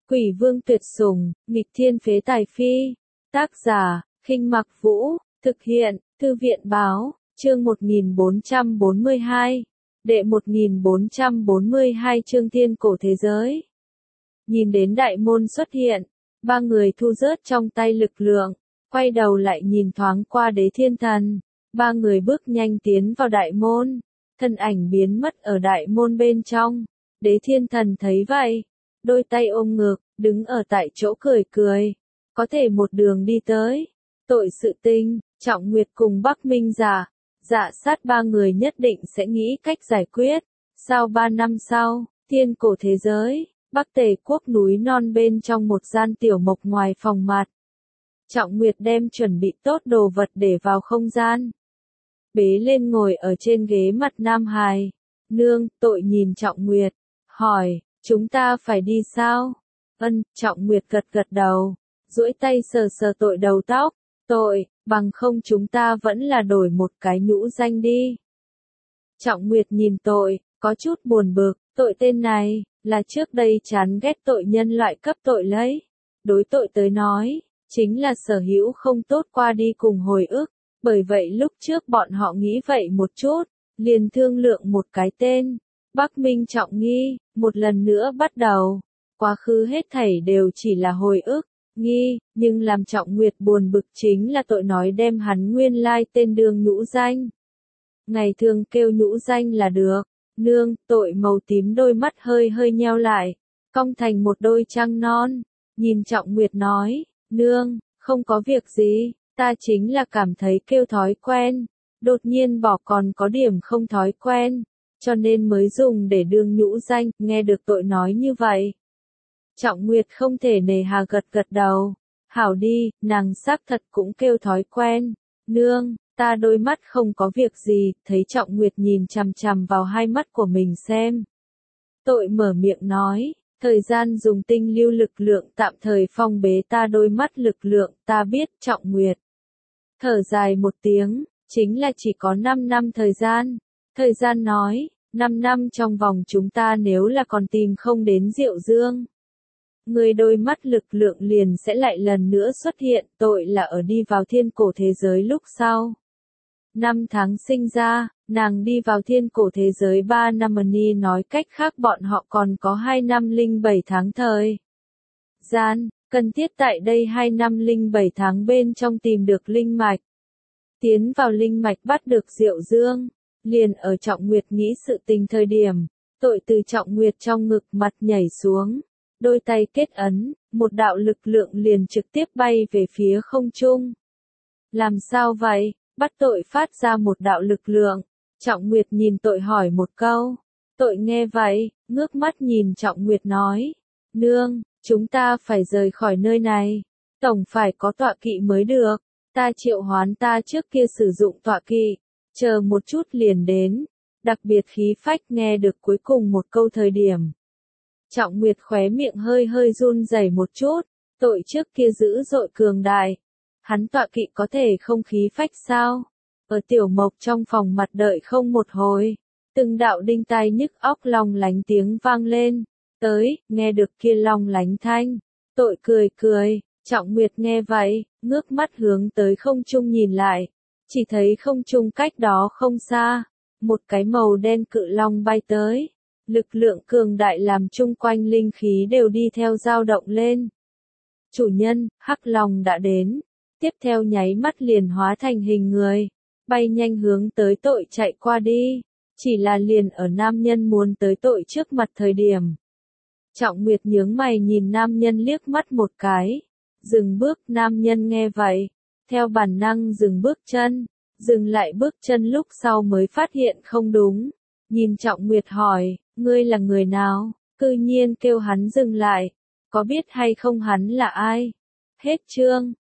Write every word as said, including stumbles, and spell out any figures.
Quỷ vương tuyệt sủng, nghịch thiên phế tài phi. Tác giả, Khinh Mặc Vũ, thực hiện, Thư viện báo, chương một nghìn bốn trăm bốn mươi hai. Đệ một nghìn bốn trăm bốn mươi hai chương thiên cổ thế giới. Nhìn đến đại môn xuất hiện, ba người thu rớt trong tay lực lượng, quay đầu lại nhìn thoáng qua Đế Thiên Thần, ba người bước nhanh tiến vào đại môn, thân ảnh biến mất ở đại môn bên trong. Đế Thiên Thần thấy vậy, đôi tay ôm ngực, đứng ở tại chỗ cười cười, có thể một đường đi tới, tội sự tinh, Trọng Nguyệt cùng Bắc Minh Giả, Dạ Sát ba người nhất định sẽ nghĩ cách giải quyết. Sau ba năm sau, thiên cổ thế giới, Bắc Tề quốc núi non bên trong một gian tiểu mộc ngoài phòng mặt. Trọng Nguyệt đem chuẩn bị tốt đồ vật để vào không gian. Bế lên ngồi ở trên ghế mặt Nam Hài. Nương, tội nhìn Trọng Nguyệt, hỏi, chúng ta phải đi sao? Ân, Trọng Nguyệt gật gật đầu, duỗi tay sờ sờ tội đầu tóc, tội, bằng không chúng ta vẫn là đổi một cái nhũ danh đi. Trọng Nguyệt nhìn tội, có chút buồn bực, tội tên này, là trước đây chán ghét tội nhân loại cấp tội lấy. Đối tội tới nói, chính là sở hữu không tốt qua đi cùng hồi ức, bởi vậy lúc trước bọn họ nghĩ vậy một chút, liền thương lượng một cái tên. Bắc Minh Trọng Nghi, một lần nữa bắt đầu. Quá khứ hết thảy đều chỉ là hồi ức, nghi, nhưng làm Trọng Nguyệt buồn bực chính là tội nói đem hắn nguyên lai tên đường nhũ danh. Ngày thường kêu nhũ danh là được. Nương, tội màu tím đôi mắt hơi hơi nheo lại, cong thành một đôi trăng non, nhìn Trọng Nguyệt nói, nương, không có việc gì, ta chính là cảm thấy kêu thói quen, đột nhiên bỏ còn có điểm không thói quen, cho nên mới dùng để đương nhũ danh. Nghe được tội nói như vậy, Trọng Nguyệt không thể nề hà gật gật đầu, hảo đi, nàng xác thật cũng kêu thói quen, nương. Ta đôi mắt không có việc gì, thấy Trọng Nguyệt nhìn chằm chằm vào hai mắt của mình xem. Tội mở miệng nói, thời gian dùng tinh lưu lực lượng tạm thời phong bế ta đôi mắt lực lượng, ta biết. Trọng Nguyệt thở dài một tiếng, chính là chỉ có năm năm thời gian. Thời gian nói, năm năm trong vòng chúng ta nếu là còn tìm không đến Diệu Dương, người đôi mắt lực lượng liền sẽ lại lần nữa xuất hiện. Tội là ở đi vào thiên cổ thế giới lúc sau. Năm tháng sinh ra, nàng đi vào thiên cổ thế giới ba năm ni, nói cách khác bọn họ còn có hai năm linh bảy tháng thời gian, cần thiết tại đây hai năm linh bảy tháng bên trong tìm được linh mạch. Tiến vào linh mạch bắt được Diệu Dương, liền ở Trọng Nguyệt nghĩ sự tình thời điểm, tội từ Trọng Nguyệt trong ngực mặt nhảy xuống, đôi tay kết ấn, một đạo lực lượng liền trực tiếp bay về phía không trung. Làm sao vậy? Bắt tội phát ra một đạo lực lượng. Trọng Nguyệt nhìn tội hỏi một câu. Tội nghe vậy, ngước mắt nhìn Trọng Nguyệt nói, nương, chúng ta phải rời khỏi nơi này, tổng phải có tọa kỵ mới được. Ta triệu hoán ta trước kia sử dụng tọa kỵ, chờ một chút liền đến. Đặc biệt khí phách nghe được cuối cùng một câu thời điểm, Trọng Nguyệt khóe miệng hơi hơi run rẩy một chút. Tội trước kia dữ dội cường đại, hắn tọa kỵ có thể không khí phách sao? Ở tiểu mộc trong phòng mặt đợi không một hồi, từng đạo đinh tai nhức óc long lánh tiếng vang lên. Tới, nghe được kia long lánh thanh, tội cười cười. Trọng Nguyệt nghe vậy, ngước mắt hướng tới không trung nhìn lại, chỉ thấy không trung cách đó không xa, một cái màu đen cự long bay tới, lực lượng cường đại làm chung quanh linh khí đều đi theo dao động lên. Chủ nhân, Hắc Long đã đến. Tiếp theo nháy mắt liền hóa thành hình người, bay nhanh hướng tới tội chạy qua đi, chỉ là liền ở nam nhân muốn tới tội trước mặt thời điểm. Trọng Nguyệt nhướng mày nhìn nam nhân liếc mắt một cái, dừng bước. Nam nhân nghe vậy, theo bản năng dừng bước chân, dừng lại bước chân lúc sau mới phát hiện không đúng, nhìn Trọng Nguyệt hỏi, ngươi là người nào, cư nhiên kêu hắn dừng lại, có biết hay không hắn là ai? Hết chương.